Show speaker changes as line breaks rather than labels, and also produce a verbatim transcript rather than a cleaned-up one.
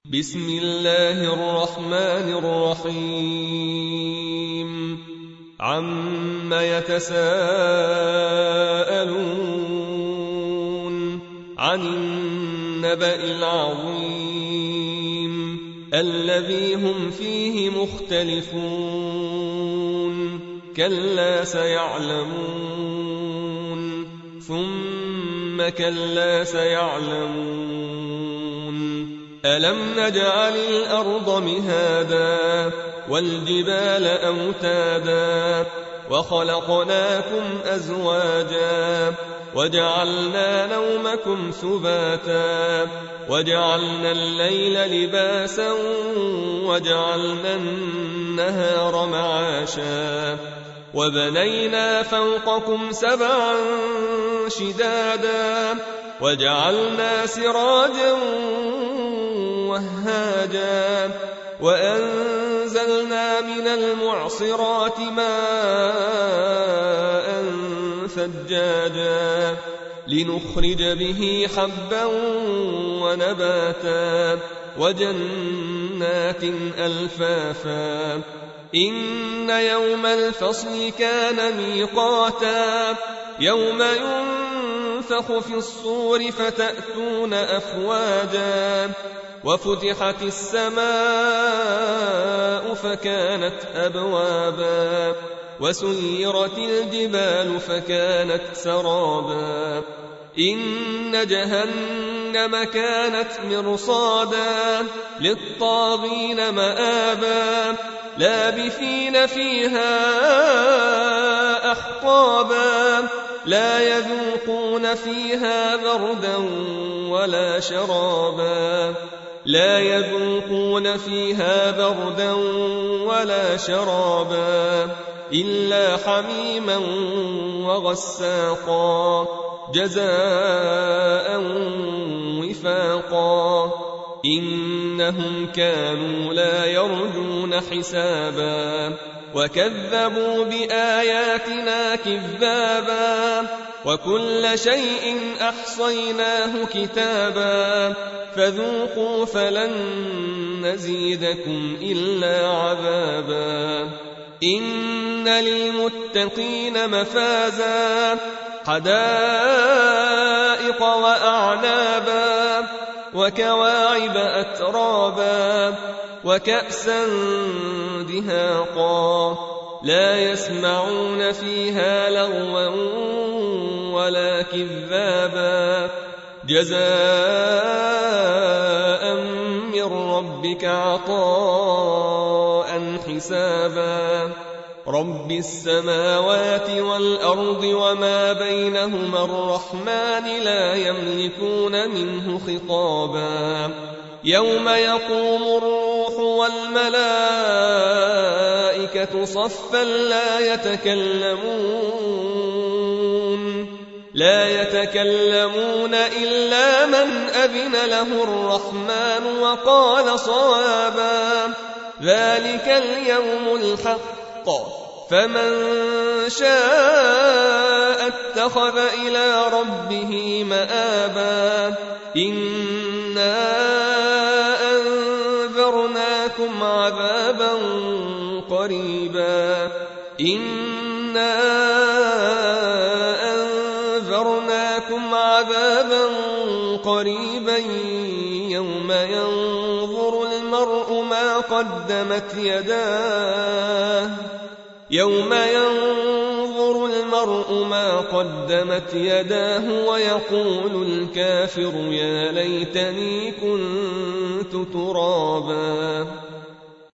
بسم الله الرحمن الرحيم عم يتساءلون عن النبأ العظيم الذي هم فيه مختلفون كلا سيعلمون ثم كلا سيعلمون ألم نجعل الأرض مهادا والجبال أوتادا وخلقناكم أزواجا وجعلنا نومكم سباتا وجعلنا الليل لباسا وجعلنا النهار معاشا وبنينا فوقكم سبعا شدادا وجعلنا سراجا وهاجا وأنزلنا من المعصرات ماء ثجاجا لنخرج به حبا ونباتا وجنات ألفافا إن يوم الفصل كان ميقاتا يوم ينفخ في الصور فتأتون أفواجا وفتحت السماء فكانت أبوابا وسيرت الجبال فكانت سرابا إن جهنم كانت مرصادا للطاغين مآبا لابثين فيها أحقابا لا يذوقون فيها بردا ولا شرابا لا يذوقون فيها بردا ولا شرابا إلا حميما وغساقا جزاء وفاقا إنهم كانوا لا يرجون حسابا وكذبوا بآياتنا كذابا وكل شيء أحصيناه كتابا فذوقوا فلن نزيدكم إلا عذابا إن للمتقين مفازا حدائق وأعنابا وكواعب أترابا وكأسا دهاقا لا يسمعون فيها لغوا ولا كذابا جزاء من ربك عطاء حسابا رب السماوات والأرض وما بينهما الرحمن لا يملكون منه خطابا يوم يقوم الروح والملائكة صفا لا يتكلمون لا يتكلمون إلا من أذن له الرحمن وقال صوابا ذلك اليوم الحق فمن شاء اتخذ إلى ربه مآبا إنا أنذرناكم عذابا قريبا إنا أنذرناكم عذابا قريبا يوم ينظر المرء ما قدمت يداه يوم ينظر المرء ما قدمت يداه ويقول الكافر يا ليتني كنت ترابا